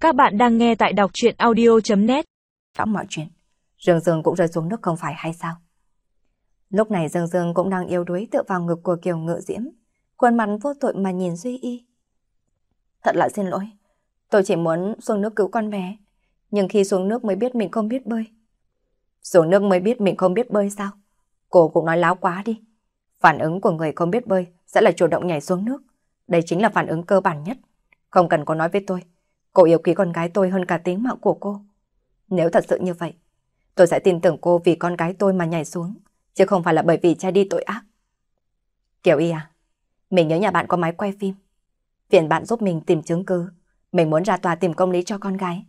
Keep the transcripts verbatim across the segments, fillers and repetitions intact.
Các bạn đang nghe tại đọc truyện audio chấm net. Rõ mọi chuyện, Dương Dương cũng rơi xuống nước không phải hay sao? Lúc này Dương Dương cũng đang yếu đuối tựa vào ngực của Kiều Ngự Diễm, khuôn mặt vô tội mà nhìn Duy Y. Thật là xin lỗi, tôi chỉ muốn xuống nước cứu con bé, nhưng khi xuống nước mới biết mình không biết bơi. Xuống nước mới biết mình không biết bơi sao? Cô cũng nói láo quá đi. Phản ứng của người không biết bơi sẽ là chủ động nhảy xuống nước. Đây chính là phản ứng cơ bản nhất. Không cần cô nói với tôi. Cô yêu quý con gái tôi hơn cả tính mạng của cô. Nếu thật sự như vậy, tôi sẽ tin tưởng cô vì con gái tôi mà nhảy xuống, chứ không phải là bởi vì che đi tội ác. Kiều Y à, mình nhớ nhà bạn có máy quay phim. Phiền bạn giúp mình tìm chứng cứ. Mình muốn ra tòa tìm công lý cho con gái.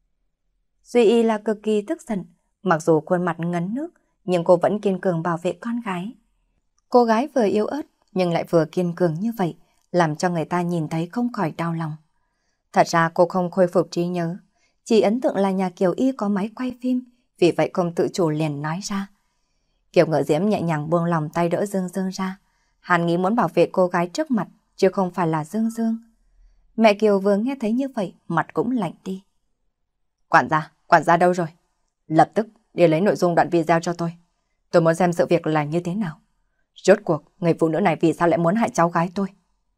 Duy Y là cực kỳ tức giận. Mặc dù khuôn mặt ngấn nước, nhưng cô vẫn kiên cường bảo vệ con gái. Cô gái vừa yếu ớt, nhưng lại vừa kiên cường như vậy, làm cho người ta nhìn thấy không khỏi đau lòng. Thật ra cô không khôi phục trí nhớ, chỉ ấn tượng là nhà Kiều Y có máy quay phim, vì vậy không tự chủ liền nói ra. Kiều Ngự Diễm nhẹ nhàng buông lòng tay đỡ Dương Dương ra. Hắn nghĩ muốn bảo vệ cô gái trước mặt, chứ không phải là Dương Dương. Mẹ Kiều vừa nghe thấy như vậy, mặt cũng lạnh đi. Quản gia, quản gia đâu rồi? Lập tức đi lấy nội dung đoạn video cho tôi. Tôi muốn xem sự việc là như thế nào. Rốt cuộc, người phụ nữ này vì sao lại muốn hại cháu gái tôi?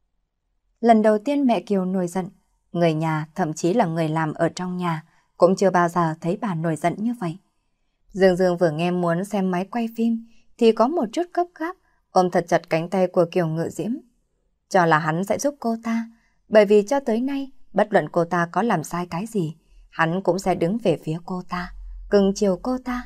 Lần đầu tiên mẹ Kiều nổi giận, người nhà, thậm chí là người làm ở trong nhà, cũng chưa bao giờ thấy bà nổi giận như vậy. Dương Dương vừa nghe muốn xem máy quay phim, thì có một chút gấp gáp, ôm thật chặt cánh tay của Kiều Ngự Diễm. Cho là hắn sẽ giúp cô ta, bởi vì cho tới nay, bất luận cô ta có làm sai cái gì, hắn cũng sẽ đứng về phía cô ta, cưng chiều cô ta.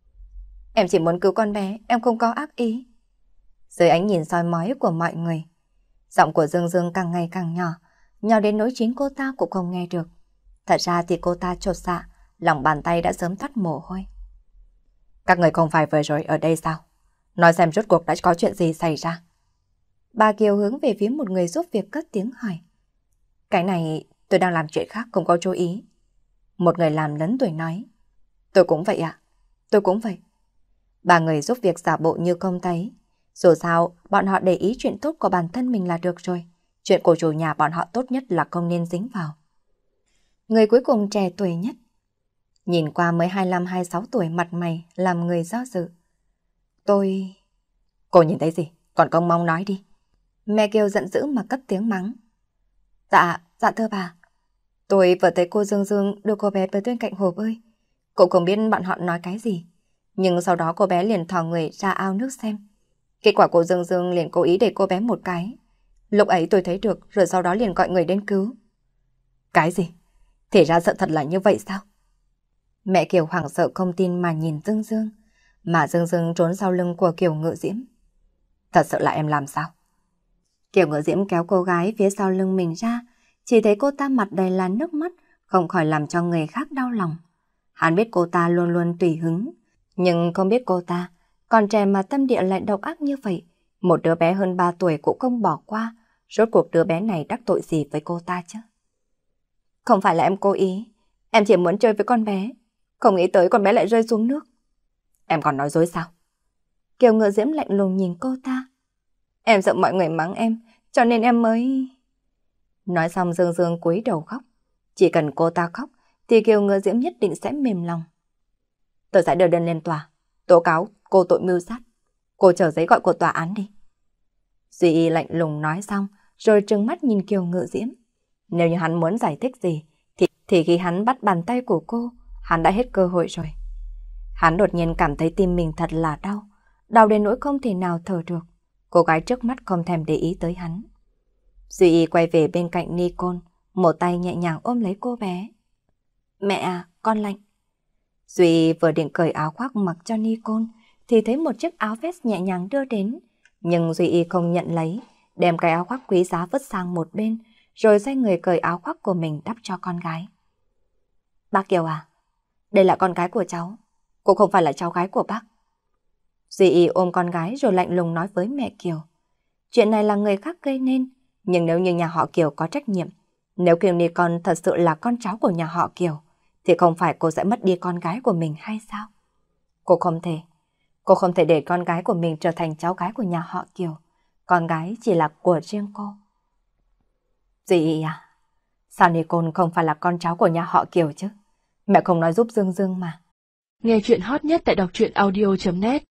Em chỉ muốn cứu con bé, em không có ác ý. Dưới ánh nhìn soi mói của mọi người, giọng của Dương Dương càng ngày càng nhỏ, nhỏ đến nỗi chính cô ta cũng không nghe được. Thật ra thì cô ta chột dạ, lòng bàn tay đã sớm toát mồ hôi. Các người không phải vừa rồi ở đây sao? Nói xem rốt cuộc đã có chuyện gì xảy ra. Bà Kiều hướng về phía một người giúp việc cất tiếng hỏi. Cái này tôi đang làm chuyện khác không có chú ý. Một người làm lớn tuổi nói. Tôi cũng vậy ạ, tôi cũng vậy. Ba người giúp việc giả bộ như không thấy. Dù sao, bọn họ để ý chuyện tốt của bản thân mình là được rồi. Chuyện của chủ nhà bọn họ tốt nhất là không nên dính vào. Người cuối cùng trẻ tuổi nhất. Nhìn qua mới hai mươi lăm hai mươi sáu tuổi, mặt mày làm người do dự. Tôi... Cô nhìn thấy gì? Còn không mong nói đi. Mẹ Kiều giận dữ mà cất tiếng mắng. Dạ, dạ thưa bà. Tôi vừa thấy cô Dương Dương đưa cô bé tới bên cạnh hồ bơi. Cũng không biết bọn họ nói cái gì. Nhưng sau đó cô bé liền thò người ra ao nước xem. Kết quả cô Dương Dương liền cố ý để cô bé một cái. Lúc ấy tôi thấy được, rồi sau đó liền gọi người đến cứu. Cái gì? Thì ra sự thật là như vậy sao? Mẹ Kiều hoảng sợ không tin mà nhìn Dương Dương. Mà Dương Dương trốn sau lưng của Kiều Ngự Diễm. Thật sự là em làm sao? Kiều Ngự Diễm kéo cô gái phía sau lưng mình ra. Chỉ thấy cô ta mặt đầy là nước mắt, không khỏi làm cho người khác đau lòng. Hắn biết cô ta luôn luôn tùy hứng, nhưng không biết cô ta, còn trẻ mà tâm địa lại độc ác như vậy. Một đứa bé hơn ba tuổi cũng không bỏ qua. Rốt cuộc đứa bé này đắc tội gì với cô ta chứ? Không phải là em cố ý. Em chỉ muốn chơi với con bé. Không nghĩ tới con bé lại rơi xuống nước. Em còn nói dối sao? Kiều Ngự Diễm lạnh lùng nhìn cô ta. Em sợ mọi người mắng em, cho nên em mới... Nói xong Dương Dương cúi đầu khóc. Chỉ cần cô ta khóc, thì Kiều Ngự Diễm nhất định sẽ mềm lòng. Tôi sẽ đưa đơn lên tòa, tố cáo cô tội mưu sát. Cô chờ giấy gọi của tòa án đi. Duy Y lạnh lùng nói xong, rồi trừng mắt nhìn Kiều Ngự Diễm. Nếu như hắn muốn giải thích gì, thì, thì khi hắn bắt bàn tay của cô, hắn đã hết cơ hội rồi. Hắn đột nhiên cảm thấy tim mình thật là đau, đau đến nỗi không thể nào thở được. Cô gái trước mắt không thèm để ý tới hắn. Duy Y quay về bên cạnh Nicole, một tay nhẹ nhàng ôm lấy cô bé. Mẹ à, con lạnh. Duy Y vừa định cởi áo khoác mặc cho Nicole, thì thấy một chiếc áo vest nhẹ nhàng đưa đến. Nhưng Duy Y không nhận lấy, đem cái áo khoác quý giá vứt sang một bên, rồi xoay người cởi áo khoác của mình đắp cho con gái. Bác Kiều à, đây là con gái của cháu, cô không phải là cháu gái của bác. Duy Y ôm con gái rồi lạnh lùng nói với mẹ Kiều. Chuyện này là người khác gây nên, nhưng nếu như nhà họ Kiều có trách nhiệm, nếu Kiều Nicole thật sự là con cháu của nhà họ Kiều, thì không phải cô sẽ mất đi con gái của mình hay sao? Cô không thể. Cô không thể để con gái của mình trở thành cháu gái của nhà họ Kiều. Con gái chỉ là của riêng cô. Duy Y à, Sao Nicole không phải là con cháu của nhà họ Kiều chứ? Mẹ không nói giúp Dương Dương mà. Nghe chuyện hot nhất tại đọc truyện audio chấm net